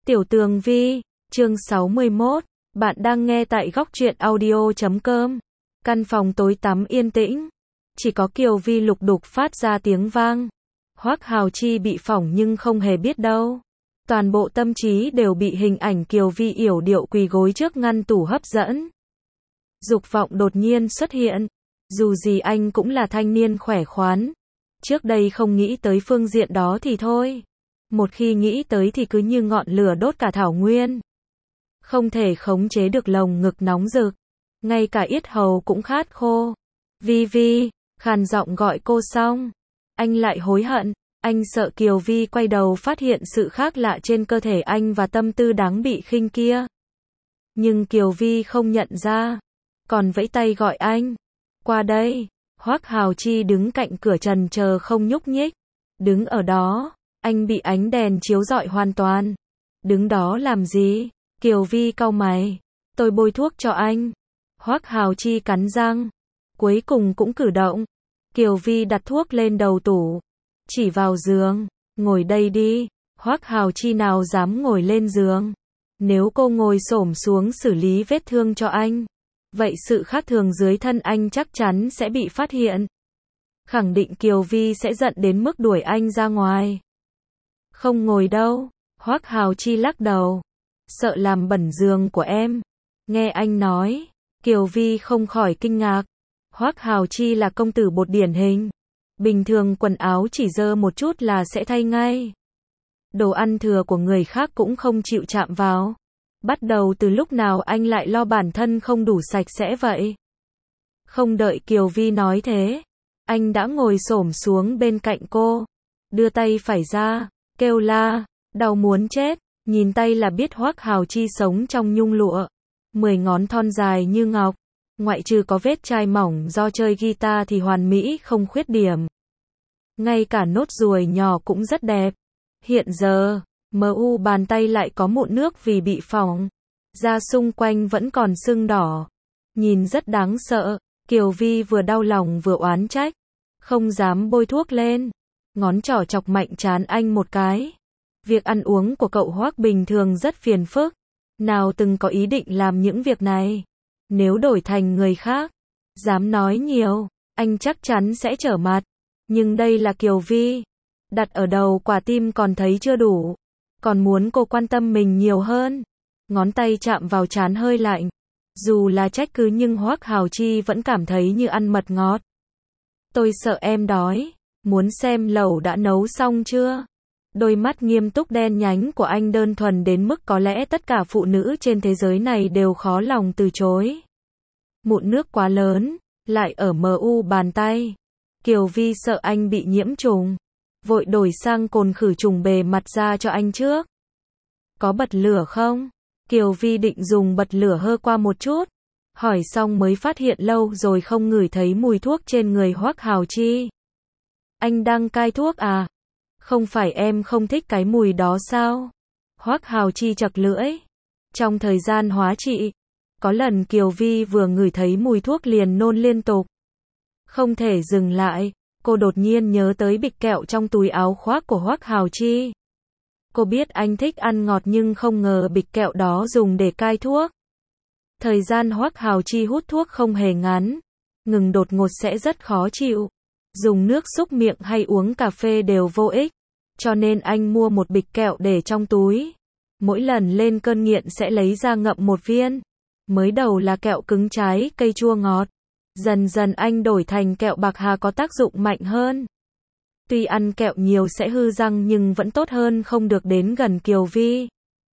Tiểu Tường Vi, chương 61, bạn đang nghe tại góc truyện audio.com. Căn phòng tối tăm yên tĩnh, chỉ có Kiều Vi lục đục phát ra tiếng vang. Hoắc Hào Chi bị phỏng nhưng không hề biết đâu. Toàn bộ tâm trí đều bị hình ảnh Kiều Vi yểu điệu quỳ gối trước ngăn tủ hấp dẫn. Dục vọng đột nhiên xuất hiện. Dù gì anh cũng là thanh niên khỏe khoắn. Trước đây không nghĩ tới phương diện đó thì thôi. Một khi nghĩ tới thì cứ như ngọn lửa đốt cả thảo nguyên. Không thể khống chế được lồng ngực nóng rực. Ngay cả yết hầu cũng khát khô. Vi Vi, khàn giọng gọi cô xong. Anh lại hối hận. Anh sợ Kiều Vi quay đầu phát hiện sự khác lạ trên cơ thể anh và tâm tư đáng bị khinh kia. Nhưng Kiều Vi không nhận ra. Còn vẫy tay gọi anh. Qua đây. Hoắc Hào Chi đứng cạnh cửa trần chờ không nhúc nhích. Đứng ở đó. Anh bị ánh đèn chiếu rọi hoàn toàn. Đứng đó làm gì? Kiều Vi cau mày. Tôi bôi thuốc cho anh. Hoắc Hào Chi cắn răng. Cuối cùng cũng cử động. Kiều Vi đặt thuốc lên đầu tủ. Chỉ vào giường. Ngồi đây đi. Hoắc Hào Chi nào dám ngồi lên giường. Nếu cô ngồi xổm xuống xử lý vết thương cho anh. Vậy sự khác thường dưới thân anh chắc chắn sẽ bị phát hiện. Khẳng định Kiều Vi sẽ giận đến mức đuổi anh ra ngoài. Không ngồi đâu. Hoắc Hào Chi lắc đầu. Sợ làm bẩn giường của em. Nghe anh nói. Kiều Vi không khỏi kinh ngạc. Hoắc Hào Chi là công tử bột điển hình. Bình thường quần áo chỉ dơ một chút là sẽ thay ngay. Đồ ăn thừa của người khác cũng không chịu chạm vào. Bắt đầu từ lúc nào anh lại lo bản thân không đủ sạch sẽ vậy? Không đợi Kiều Vi nói thế. Anh đã ngồi xổm xuống bên cạnh cô. Đưa tay phải ra. Kêu la. Đau muốn chết. Nhìn tay là biết Hoắc Hào Chi sống trong nhung lụa. 10 ngón thon dài như ngọc. Ngoại trừ có vết chai mỏng do chơi guitar thì hoàn mỹ không khuyết điểm. Ngay cả nốt ruồi nhỏ cũng rất đẹp. Hiện giờ, bàn tay lại có mụn nước vì bị phỏng. Da xung quanh vẫn còn sưng đỏ. Nhìn rất đáng sợ. Kiều Vi vừa đau lòng vừa oán trách. Không dám bôi thuốc lên. Ngón trỏ chọc mạnh trán anh một cái. Việc ăn uống của cậu Hoắc bình thường rất phiền phức. Nào từng có ý định làm những việc này. Nếu đổi thành người khác, dám nói nhiều, anh chắc chắn sẽ trở mặt. Nhưng đây là Kiều Vi. Đặt ở đầu quả tim còn thấy chưa đủ. Còn muốn cô quan tâm mình nhiều hơn. Ngón tay chạm vào trán hơi lạnh. Dù là trách cứ nhưng Hoắc Hào Chi vẫn cảm thấy như ăn mật ngọt. Tôi sợ em đói. Muốn xem lẩu đã nấu xong chưa? Đôi mắt nghiêm túc đen nhánh của anh đơn thuần đến mức có lẽ tất cả phụ nữ trên thế giới này đều khó lòng từ chối. Mụn nước quá lớn, lại ở bàn tay. Kiều Vi sợ anh bị nhiễm trùng. Vội đổi sang cồn khử trùng bề mặt ra cho anh trước. Có bật lửa không? Kiều Vi định dùng bật lửa hơ qua một chút. Hỏi xong mới phát hiện lâu rồi không ngửi thấy mùi thuốc trên người Hoắc Hào Chi. Anh đang cai thuốc à? Không phải em không thích cái mùi đó sao? Hoắc Hào Chi chật lưỡi. Trong thời gian hóa trị, có lần Kiều Vi vừa ngửi thấy mùi thuốc liền nôn liên tục. Không thể dừng lại, cô đột nhiên nhớ tới bịch kẹo trong túi áo khoác của Hoắc Hào Chi. Cô biết anh thích ăn ngọt nhưng không ngờ bịch kẹo đó dùng để cai thuốc. Thời gian Hoắc Hào Chi hút thuốc không hề ngắn. Ngừng đột ngột sẽ rất khó chịu. Dùng nước xúc miệng hay uống cà phê đều vô ích. Cho nên anh mua một bịch kẹo để trong túi. Mỗi lần lên cơn nghiện sẽ lấy ra ngậm một viên. Mới đầu là kẹo cứng trái cây chua ngọt. Dần dần anh đổi thành kẹo bạc hà có tác dụng mạnh hơn. Tuy ăn kẹo nhiều sẽ hư răng nhưng vẫn tốt hơn không được đến gần Kiều Vi.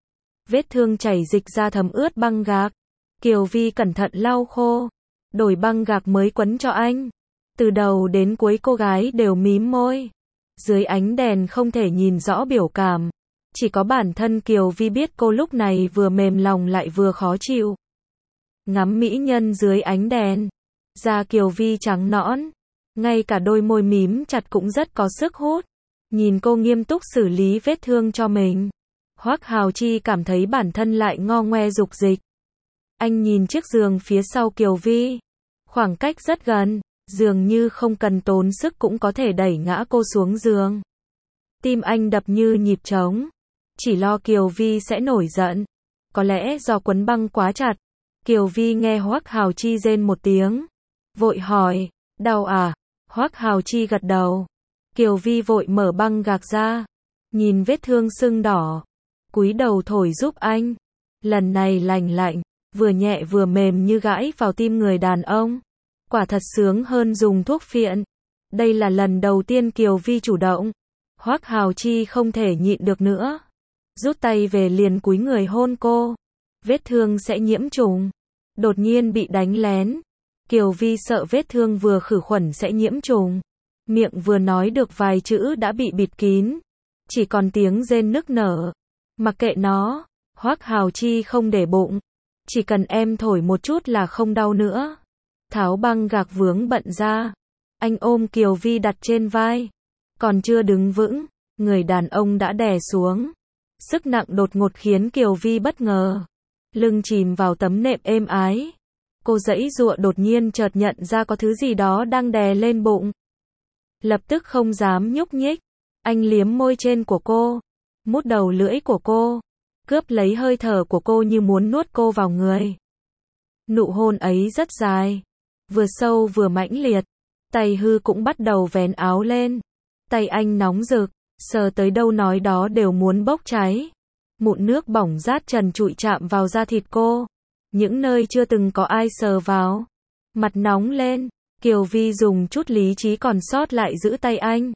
Vết thương chảy dịch ra thấm ướt băng gạc. Kiều Vi cẩn thận lau khô. Đổi băng gạc mới quấn cho anh. Từ đầu đến cuối cô gái đều mím môi. Dưới ánh đèn không thể nhìn rõ biểu cảm. Chỉ có bản thân Kiều Vi biết cô lúc này vừa mềm lòng lại vừa khó chịu. Ngắm mỹ nhân dưới ánh đèn. Da Kiều Vi trắng nõn. Ngay cả đôi môi mím chặt cũng rất có sức hút. Nhìn cô nghiêm túc xử lý vết thương cho mình. Hoắc Hào Chi cảm thấy bản thân lại ngo ngoe dục dịch. Anh nhìn chiếc giường phía sau Kiều Vi. Khoảng cách rất gần. Dường như không cần tốn sức cũng có thể đẩy ngã cô xuống giường. Tim anh đập như nhịp trống. chỉ lo Kiều Vi sẽ nổi giận. Có lẽ do quấn băng quá chặt. Kiều Vi nghe Hoắc Hào Chi rên một tiếng, vội hỏi, đau à? Hoắc Hào Chi gật đầu. Kiều Vi vội mở băng gạc ra, nhìn vết thương sưng đỏ, cúi đầu thổi giúp anh. Lần này lành lạnh, vừa nhẹ vừa mềm như gãi vào tim người đàn ông. Quả thật sướng hơn dùng thuốc phiện. Đây là lần đầu tiên Kiều Vi chủ động. Hoắc Hào Chi không thể nhịn được nữa, rút tay về liền cúi người hôn cô. Vết thương sẽ nhiễm trùng. Đột nhiên bị đánh lén. Kiều Vi sợ vết thương vừa khử khuẩn sẽ nhiễm trùng. Miệng vừa nói được vài chữ đã bị bịt kín. Chỉ còn tiếng rên nức nở. Mặc kệ nó, Hoắc Hào Chi không để bụng. Chỉ cần em thổi một chút là không đau nữa. Tháo băng gạc vướng bận ra. Anh ôm Kiều Vi đặt trên vai. Còn chưa đứng vững, người đàn ông đã đè xuống. Sức nặng đột ngột khiến Kiều Vi bất ngờ. Lưng chìm vào tấm nệm êm ái. Cô giãy giụa đột nhiên chợt nhận ra có thứ gì đó đang đè lên bụng. Lập tức không dám nhúc nhích. Anh liếm môi trên của cô, mút đầu lưỡi của cô, cướp lấy hơi thở của cô như muốn nuốt cô vào người. Nụ hôn ấy rất dài, vừa sâu vừa mãnh liệt. Tay hư cũng bắt đầu vén áo lên. Tay anh nóng rực, sờ tới đâu nói đó đều muốn bốc cháy. Mụn nước bỏng rát trần trụi chạm vào da thịt cô. Những nơi chưa từng có ai sờ vào. Mặt nóng lên, Kiều Vi dùng chút lý trí còn sót lại giữ tay anh.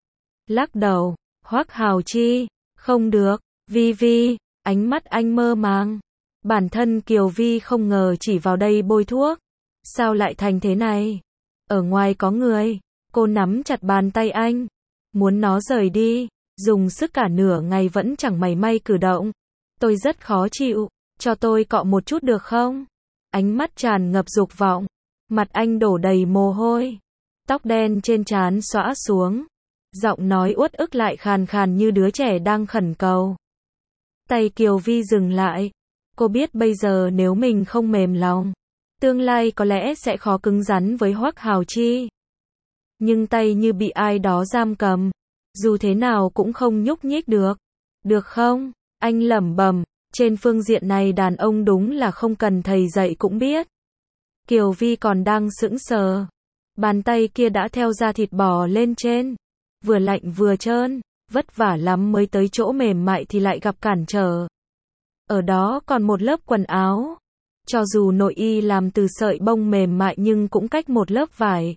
Lắc đầu, Hoắc Hào Chi, không được, Vi Vi, ánh mắt anh mơ màng. Bản thân Kiều Vi không ngờ chỉ vào đây bôi thuốc. Sao lại thành thế này? Ở ngoài có người. Cô nắm chặt bàn tay anh, muốn nó rời đi, dùng sức cả nửa ngày vẫn chẳng mảy may cử động. Tôi rất khó chịu, cho tôi cọ một chút được không? Ánh mắt tràn ngập dục vọng, mặt anh đổ đầy mồ hôi, tóc đen trên trán xõa xuống, giọng nói uất ức lại khàn khàn như đứa trẻ đang khẩn cầu. Tay Kiều Vi dừng lại, cô biết bây giờ nếu mình không mềm lòng, tương lai có lẽ sẽ khó cứng rắn với Hoắc Hào Chi. Nhưng tay như bị ai đó giam cầm, dù thế nào cũng không nhúc nhích được. Được không? Anh lẩm bẩm, trên phương diện này đàn ông đúng là không cần thầy dạy cũng biết. Kiều Vi còn đang sững sờ, bàn tay kia đã theo da thịt bò lên trên, vừa lạnh vừa trơn, vất vả lắm mới tới chỗ mềm mại thì lại gặp cản trở. Ở đó còn một lớp quần áo, cho dù nội y làm từ sợi bông mềm mại nhưng cũng cách một lớp vải.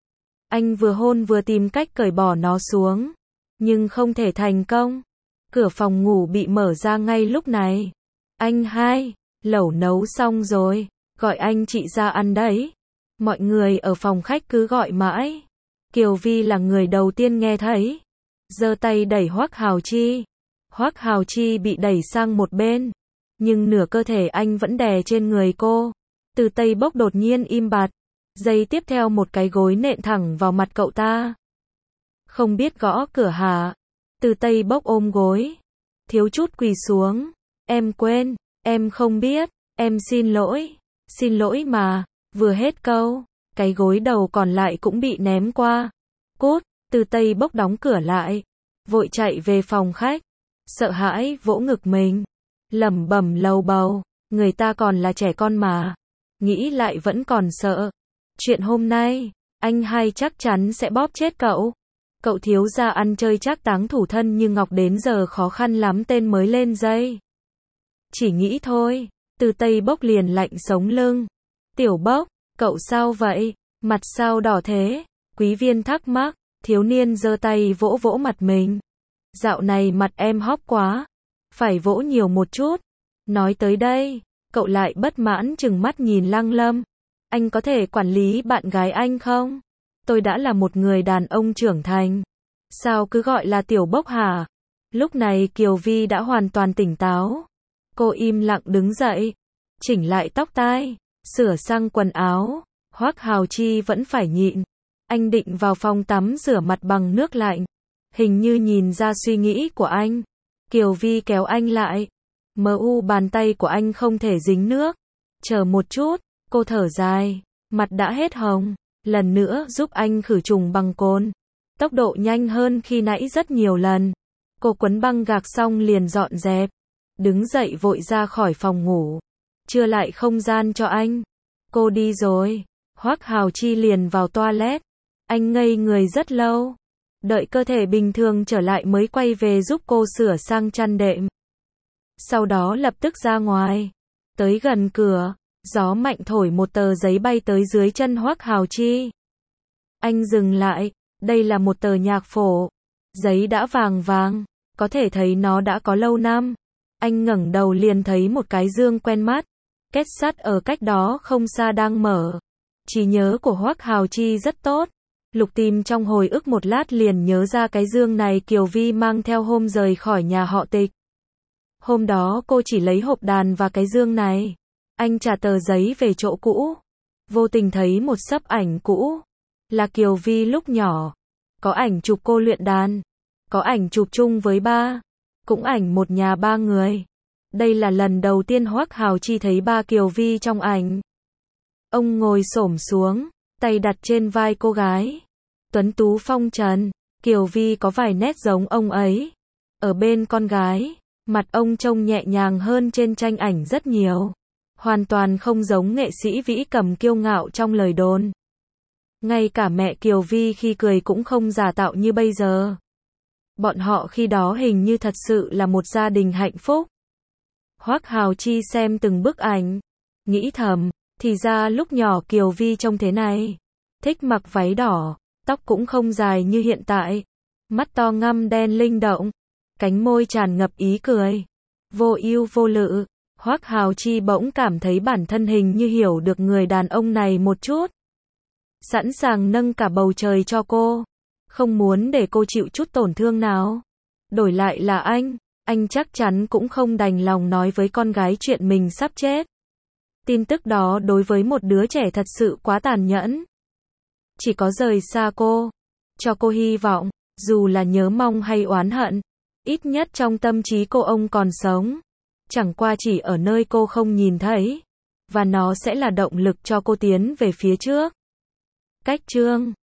Anh vừa hôn vừa tìm cách cởi bỏ nó xuống, nhưng không thể thành công. Cửa phòng ngủ bị mở ra ngay lúc này. Anh hai, lẩu nấu xong rồi, gọi anh chị ra ăn đấy. Mọi người ở phòng khách cứ gọi mãi. Kiều Vi là người đầu tiên nghe thấy, giơ tay đẩy Hoắc Hào Chi. Hoắc Hào Chi bị đẩy sang một bên, nhưng nửa cơ thể anh vẫn đè trên người cô. Từ Tây Bốc đột nhiên im bặt, giây tiếp theo một cái gối nện thẳng vào mặt cậu ta. Không biết gõ cửa hả? Từ Tây Bốc ôm gối, thiếu chút quỳ xuống. Em quên, em không biết, em xin lỗi mà. Vừa hết câu, cái gối đầu còn lại cũng bị ném qua. Cút, Từ Tây Bốc đóng cửa lại, vội chạy về phòng khách, sợ hãi vỗ ngực mình, lẩm bẩm lầu bầu, người ta còn là trẻ con mà, nghĩ lại vẫn còn sợ. Chuyện hôm nay, anh hai chắc chắn sẽ bóp chết cậu. Cậu thiếu gia ăn chơi trác táng thủ thân như ngọc đến giờ khó khăn lắm tên mới lên dây. Chỉ nghĩ thôi, Từ Tây Bốc liền lạnh sống lưng. Tiểu Bốc, cậu sao vậy? Mặt sao đỏ thế? Quý viên thắc mắc, thiếu niên giơ tay vỗ vỗ mặt mình. Dạo này mặt em hóp quá, phải vỗ nhiều một chút. Nói tới đây, cậu lại bất mãn chừng mắt nhìn Lăng Lâm. Anh có thể quản lý bạn gái anh không? Tôi đã là một người đàn ông trưởng thành. Sao cứ gọi là Tiểu Bốc hả? Lúc này Kiều Vi đã hoàn toàn tỉnh táo. Cô im lặng đứng dậy, chỉnh lại tóc tai, sửa sang quần áo. Hoắc Hào Chi vẫn phải nhịn. Anh định vào phòng tắm rửa mặt bằng nước lạnh. Hình như nhìn ra suy nghĩ của anh. Kiều Vi kéo anh lại. Bàn tay của anh không thể dính nước. Chờ một chút, cô thở dài, mặt đã hết hồng. Lần nữa giúp anh khử trùng bằng cồn. Tốc độ nhanh hơn khi nãy rất nhiều lần. Cô quấn băng gạc xong liền dọn dẹp, đứng dậy vội ra khỏi phòng ngủ, chưa lại không gian cho anh. Cô đi rồi, Hoắc Hào Chi liền vào toilet. Anh ngây người rất lâu, đợi cơ thể bình thường trở lại mới quay về giúp cô sửa sang chăn đệm. Sau đó lập tức ra ngoài, tới gần cửa, gió mạnh thổi một tờ giấy bay tới dưới chân Hoắc Hào Chi. Anh dừng lại, đây là một tờ nhạc phổ, giấy đã vàng vàng, có thể thấy nó đã có lâu năm. Anh ngẩng đầu liền thấy một cái dương quen mắt, két sắt ở cách đó không xa đang mở. Trí nhớ của Hoắc Hào Chi rất tốt. Lục tìm trong hồi ức một lát liền nhớ ra cái dương này Kiều Vi mang theo hôm rời khỏi nhà họ Tịch. Hôm đó cô chỉ lấy hộp đàn và cái dương này. Anh trả tờ giấy về chỗ cũ, vô tình thấy một xấp ảnh cũ, là Kiều Vi lúc nhỏ. Có ảnh chụp cô luyện đàn, có ảnh chụp chung với ba, cũng ảnh một nhà ba người. Đây là lần đầu tiên Hoắc Hào Chi thấy ba Kiều Vi trong ảnh. Ông ngồi xổm xuống, tay đặt trên vai cô gái. Tuấn tú phong trần, Kiều Vi có vài nét giống ông ấy. Ở bên con gái, mặt ông trông nhẹ nhàng hơn trên tranh ảnh rất nhiều. Hoàn toàn không giống nghệ sĩ vĩ cầm kiêu ngạo trong lời đồn. Ngay cả mẹ Kiều Vi khi cười cũng không giả tạo như bây giờ. Bọn họ khi đó hình như thật sự là một gia đình hạnh phúc. Hoắc Hào Chi xem từng bức ảnh, nghĩ thầm, thì ra lúc nhỏ Kiều Vi trông thế này. Thích mặc váy đỏ, tóc cũng không dài như hiện tại. Mắt to ngăm đen linh động, cánh môi tràn ngập ý cười. Vô ưu vô lự, Hoắc Hào Chi bỗng cảm thấy bản thân hình như hiểu được người đàn ông này một chút. Sẵn sàng nâng cả bầu trời cho cô. Không muốn để cô chịu chút tổn thương nào. Đổi lại là anh chắc chắn cũng không đành lòng nói với con gái chuyện mình sắp chết. Tin tức đó đối với một đứa trẻ thật sự quá tàn nhẫn. Chỉ có rời xa cô, cho cô hy vọng, dù là nhớ mong hay oán hận, ít nhất trong tâm trí cô ông còn sống. Chẳng qua chỉ ở nơi cô không nhìn thấy, và nó sẽ là động lực cho cô tiến về phía trước. Cách chương